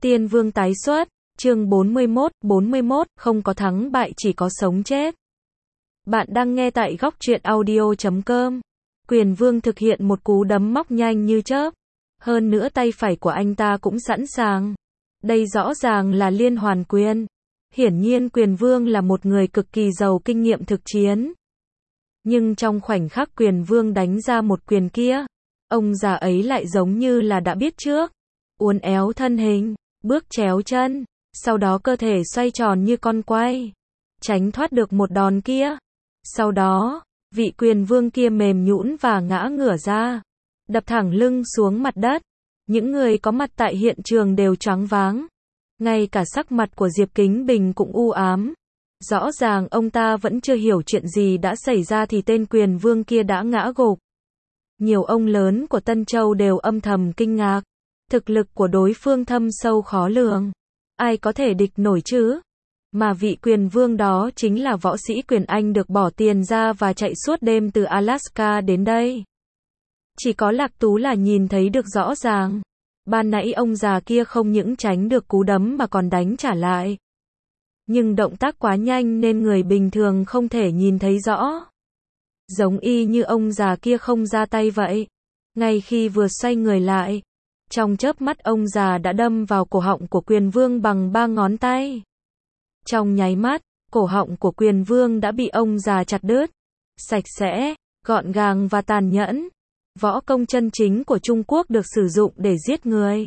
Tiên Vương tái xuất, chương 41, không có thắng bại chỉ có sống chết. Bạn đang nghe tại góc truyện audio.com. Quyền Vương thực hiện một cú đấm móc nhanh như chớp. Hơn nữa tay phải của anh ta cũng sẵn sàng. Đây rõ ràng là liên hoàn quyền. Hiển nhiên Quyền Vương là một người cực kỳ giàu kinh nghiệm thực chiến. Nhưng trong khoảnh khắc Quyền Vương đánh ra một quyền kia, ông già ấy lại giống như là đã biết trước. Uốn éo thân hình, bước chéo chân, sau đó cơ thể xoay tròn như con quay, tránh thoát được một đòn kia. Sau đó, vị Quyền Vương kia mềm nhũn và ngã ngửa ra, đập thẳng lưng xuống mặt đất. Những người có mặt tại hiện trường đều choáng váng. Ngay cả sắc mặt của Diệp Kính Bình cũng u ám. Rõ ràng ông ta vẫn chưa hiểu chuyện gì đã xảy ra thì tên Quyền Vương kia đã ngã gục. Nhiều ông lớn của Tân Châu đều âm thầm kinh ngạc. Thực lực của đối phương thâm sâu khó lường. Ai có thể địch nổi chứ? Mà vị Quyền Vương đó chính là võ sĩ Quyền Anh được bỏ tiền ra và chạy suốt đêm từ Alaska đến đây. Chỉ có Lạc Tú là nhìn thấy được rõ ràng. Ban nãy ông già kia không những tránh được cú đấm mà còn đánh trả lại. Nhưng động tác quá nhanh nên người bình thường không thể nhìn thấy rõ. Giống y như ông già kia không ra tay vậy. Ngay khi vừa xoay người lại, trong chớp mắt ông già đã đâm vào cổ họng của Quyền Vương bằng 3 ngón tay. Trong nháy mắt, cổ họng của Quyền Vương đã bị ông già chặt đứt. Sạch sẽ, gọn gàng và tàn nhẫn. Võ công chân chính của Trung Quốc được sử dụng để giết người.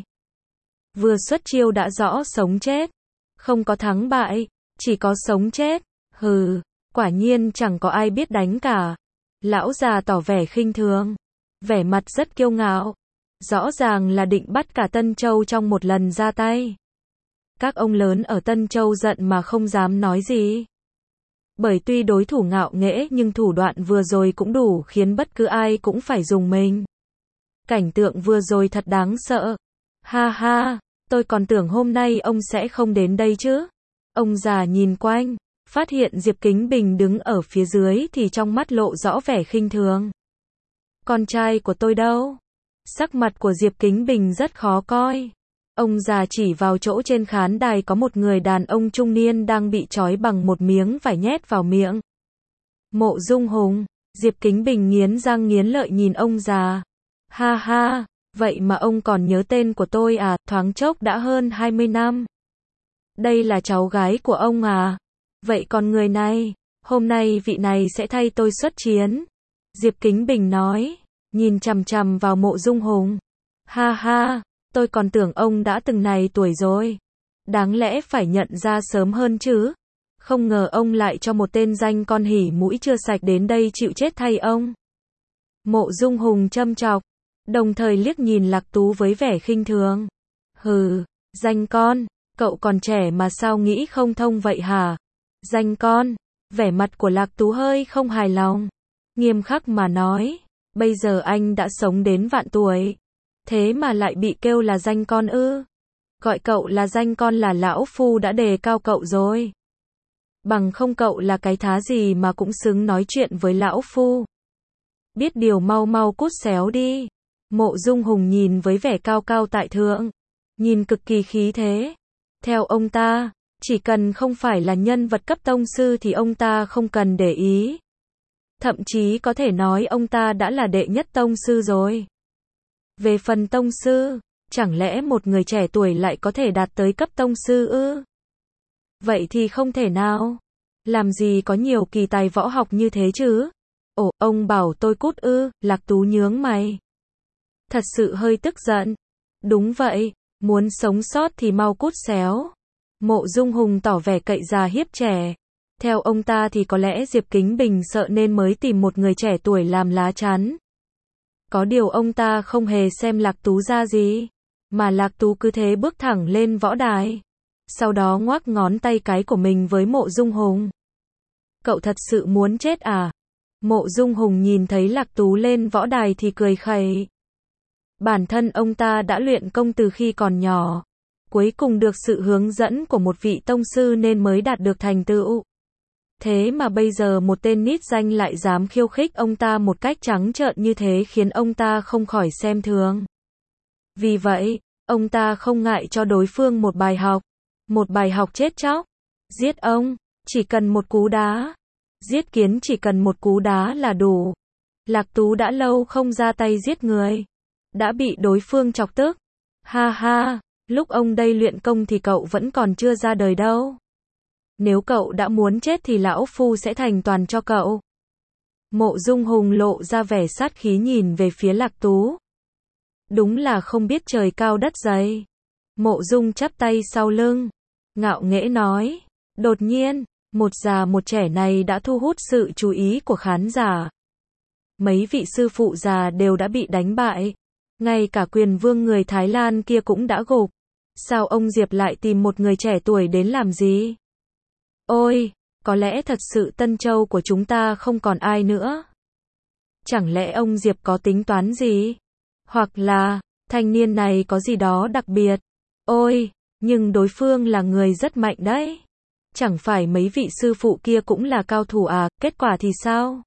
Vừa xuất chiêu đã rõ sống chết. Không có thắng bại, chỉ có sống chết. Hừ, quả nhiên chẳng có ai biết đánh cả. Lão già tỏ vẻ khinh thường, vẻ mặt rất kiêu ngạo. Rõ ràng là định bắt cả Tân Châu trong một lần ra tay. Các ông lớn ở Tân Châu giận mà không dám nói gì. Bởi tuy đối thủ ngạo nghễ nhưng thủ đoạn vừa rồi cũng đủ khiến bất cứ ai cũng phải rùng mình. Cảnh tượng vừa rồi thật đáng sợ. Ha ha, tôi còn tưởng hôm nay ông sẽ không đến đây chứ. Ông già nhìn quanh, phát hiện Diệp Kính Bình đứng ở phía dưới thì trong mắt lộ rõ vẻ khinh thường. Con trai của tôi đâu? Sắc mặt của Diệp Kính Bình rất khó coi. Ông già chỉ vào chỗ trên khán đài có một người đàn ông trung niên đang bị trói bằng một miếng vải nhét vào miệng. Mộ Dung Hùng. Diệp Kính Bình nghiến răng nghiến lợi nhìn ông già. Ha ha, vậy mà ông còn nhớ tên của tôi à, thoáng chốc đã hơn 20 năm. Đây là cháu gái của ông à? Vậy còn người này, hôm nay vị này sẽ thay tôi xuất chiến. Diệp Kính Bình nói, nhìn chằm chằm vào Mộ Dung Hùng. Ha ha, tôi còn tưởng ông đã từng này tuổi rồi. Đáng lẽ phải nhận ra sớm hơn chứ. Không ngờ ông lại cho một tên danh con hỉ mũi chưa sạch đến đây chịu chết thay ông. Mộ Dung Hùng châm chọc, đồng thời liếc nhìn Lạc Tú với vẻ khinh thường. Hừ, danh con, cậu còn trẻ mà sao nghĩ không thông vậy hả? Danh con, vẻ mặt của Lạc Tú hơi không hài lòng. Nghiêm khắc mà nói, bây giờ anh đã sống đến vạn tuổi. Thế mà lại bị kêu là danh con ư? Gọi cậu là danh con là lão phu đã đề cao cậu rồi. Bằng không cậu là cái thá gì mà cũng xứng nói chuyện với lão phu. Biết điều mau mau cút xéo đi. Mộ Dung Hùng nhìn với vẻ cao cao tại thượng, nhìn cực kỳ khí thế. Theo ông ta, chỉ cần không phải là nhân vật cấp tông sư thì ông ta không cần để ý. Thậm chí có thể nói ông ta đã là đệ nhất tông sư rồi. Về phần tông sư, chẳng lẽ một người trẻ tuổi lại có thể đạt tới cấp tông sư ư? Vậy thì không thể nào. Làm gì có nhiều kỳ tài võ học như thế chứ? Ồ, ông bảo tôi cút ư? Lạc Tú nhướng mày. Thật sự hơi tức giận. Đúng vậy, muốn sống sót thì mau cút xéo. Mộ Dung Hùng tỏ vẻ cậy già hiếp trẻ. Theo ông ta thì có lẽ Diệp Kính Bình sợ nên mới tìm một người trẻ tuổi làm lá chắn. Có điều ông ta không hề xem Lạc Tú ra gì, mà Lạc Tú cứ thế bước thẳng lên võ đài. Sau đó ngoắc ngón tay cái của mình với Mộ Dung Hùng. Cậu thật sự muốn chết à? Mộ Dung Hùng nhìn thấy Lạc Tú lên võ đài thì cười khẩy. Bản thân ông ta đã luyện công từ khi còn nhỏ. Cuối cùng được sự hướng dẫn của một vị tông sư nên mới đạt được thành tựu. Thế mà bây giờ một tên nít danh lại dám khiêu khích ông ta một cách trắng trợn như thế khiến ông ta không khỏi xem thường. Vì vậy, Ông ta không ngại cho đối phương một bài học. Một bài học chết chóc. Giết ông, chỉ cần một cú đá. Giết kiến chỉ cần một cú đá là đủ. Lạc Tú đã lâu không ra tay giết người. Đã bị đối phương chọc tức. Ha ha, lúc ông đây luyện công thì cậu vẫn còn chưa ra đời đâu. Nếu cậu đã muốn chết thì lão phu sẽ thành toàn cho cậu. Mộ Dung Hùng lộ ra vẻ sát khí nhìn về phía Lạc Tú. Đúng là không biết trời cao đất dày. Mộ Dung chắp tay sau lưng, ngạo nghễ nói. Đột nhiên, một già một trẻ này đã thu hút sự chú ý của khán giả. Mấy vị sư phụ già đều đã bị đánh bại. Ngay cả Quyền Vương người Thái Lan kia cũng đã gục. Sao ông Diệp lại tìm một người trẻ tuổi đến làm gì? Ôi, có lẽ thật sự Tân Châu của chúng ta không còn ai nữa. Chẳng lẽ ông Diệp có tính toán gì? Hoặc là, thanh niên này có gì đó đặc biệt? Ôi, nhưng đối phương là người rất mạnh đấy. Chẳng phải mấy vị sư phụ kia cũng là cao thủ à, kết quả thì sao?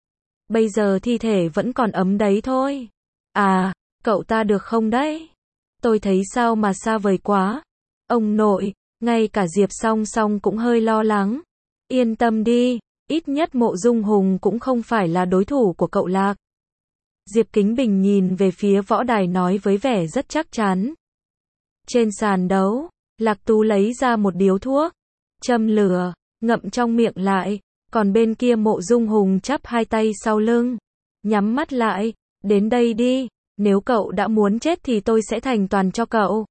Bây giờ thi thể vẫn còn ấm đấy thôi. À, cậu ta được không đấy? Tôi thấy sao mà xa vời quá. Ông nội, ngay cả Diệp Song Song cũng hơi lo lắng. Yên tâm đi, ít nhất Mộ Dung Hùng cũng không phải là đối thủ của cậu Lạc. Diệp Kính Bình nhìn về phía võ đài nói với vẻ rất chắc chắn. Trên sàn đấu, Lạc Tú lấy ra một điếu thuốc, châm lửa, ngậm trong miệng lại, còn bên kia Mộ Dung Hùng chắp hai tay sau lưng, nhắm mắt lại, đến đây đi, nếu cậu đã muốn chết thì tôi sẽ thành toàn cho cậu.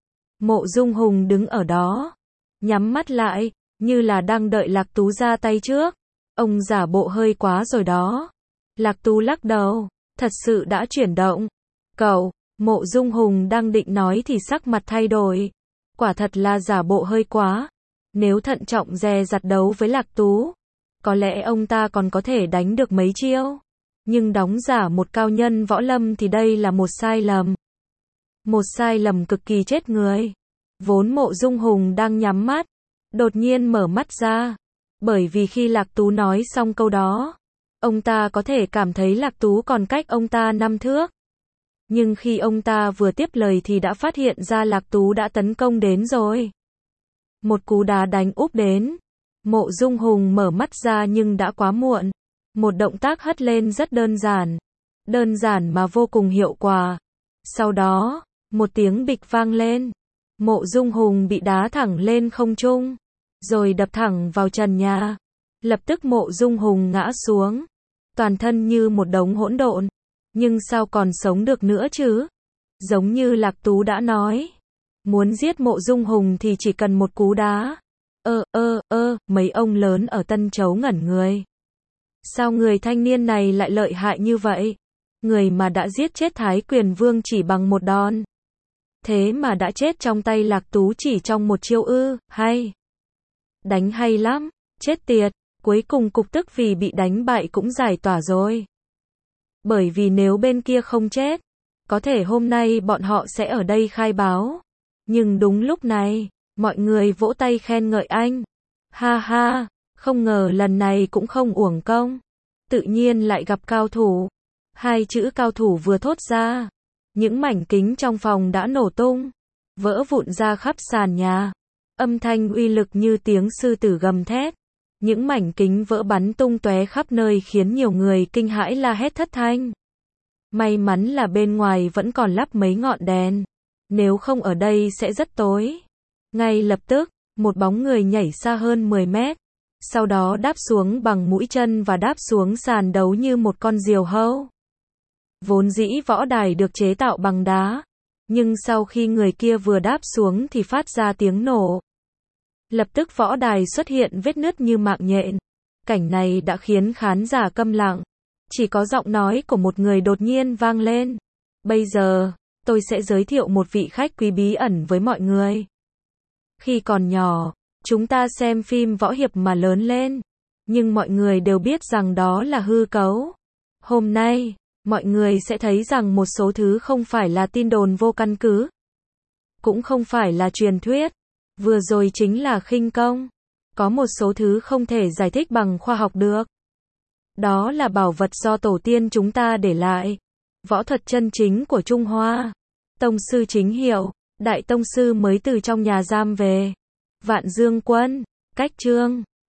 Mộ Dung Hùng đứng ở đó, nhắm mắt lại, như là đang đợi Lạc Tú ra tay trước. Ông giả bộ hơi quá rồi đó. Lạc Tú lắc đầu, thật sự đã chuyển động. Cậu, Mộ Dung Hùng đang định nói thì sắc mặt thay đổi. Quả thật là giả bộ hơi quá. Nếu thận trọng dè dặt đấu với Lạc Tú, có lẽ ông ta còn có thể đánh được mấy chiêu. Nhưng đóng giả một cao nhân võ lâm thì đây là một sai lầm. Một sai lầm cực kỳ chết người. Vốn Mộ Dung Hùng đang nhắm mắt, đột nhiên mở mắt ra. Bởi vì khi Lạc Tú nói xong câu đó, ông ta có thể cảm thấy Lạc Tú còn cách ông ta 5 thước. Nhưng khi ông ta vừa tiếp lời thì đã phát hiện ra Lạc Tú đã tấn công đến rồi. Một cú đá đánh úp đến. Mộ Dung Hùng mở mắt ra nhưng đã quá muộn. Một động tác hất lên rất đơn giản. Đơn giản mà vô cùng hiệu quả. Sau đó, một tiếng bịch vang lên. Mộ Dung Hùng bị đá thẳng lên không trung, rồi đập thẳng vào trần nhà. Lập tức Mộ Dung Hùng ngã xuống, toàn thân như một đống hỗn độn. Nhưng sao còn sống được nữa chứ? Giống như Lạc Tú đã nói, muốn giết Mộ Dung Hùng thì chỉ cần một cú đá. Mấy ông lớn ở Tân Châu ngẩn người. Sao người thanh niên này lại lợi hại như vậy? Người mà đã giết chết Thái Quyền Vương chỉ bằng một đòn. Thế mà đã chết trong tay Lạc Tú chỉ trong một chiêu ư, hay. Đánh hay lắm, chết tiệt, cuối cùng cục tức vì bị đánh bại cũng giải tỏa rồi. Bởi vì nếu bên kia không chết, có thể hôm nay bọn họ sẽ ở đây khai báo. Nhưng đúng lúc này, mọi người vỗ tay khen ngợi anh. Ha ha, không ngờ lần này cũng không uổng công. Tự nhiên lại gặp cao thủ. Hai chữ cao thủ vừa thốt ra, những mảnh kính trong phòng đã nổ tung, vỡ vụn ra khắp sàn nhà. Âm thanh uy lực như tiếng sư tử gầm thét. Những mảnh kính vỡ bắn tung tóe khắp nơi khiến nhiều người kinh hãi la hét thất thanh. May mắn là bên ngoài vẫn còn lắp mấy ngọn đèn. Nếu không ở đây sẽ rất tối. Ngay lập tức, một bóng người nhảy xa hơn 10 mét. Sau đó đáp xuống bằng mũi chân và đáp xuống sàn đấu như một con diều hâu. Vốn dĩ võ đài được chế tạo bằng đá. Nhưng sau khi người kia vừa đáp xuống thì phát ra tiếng nổ. Lập tức võ đài xuất hiện vết nứt như mạng nhện. Cảnh này đã khiến khán giả câm lặng. Chỉ có giọng nói của một người đột nhiên vang lên. Bây giờ, tôi sẽ giới thiệu một vị khách quý bí ẩn với mọi người. Khi còn nhỏ, chúng ta xem phim võ hiệp mà lớn lên. Nhưng mọi người đều biết rằng đó là hư cấu. Hôm nay, mọi người sẽ thấy rằng một số thứ không phải là tin đồn vô căn cứ. Cũng không phải là truyền thuyết. Vừa rồi chính là khinh công. Có một số thứ không thể giải thích bằng khoa học được. Đó là bảo vật do tổ tiên chúng ta để lại. Võ thuật chân chính của Trung Hoa. Tông sư chính hiệu, Đại tông sư mới từ trong nhà giam về. Vạn Dương Quân, cách chương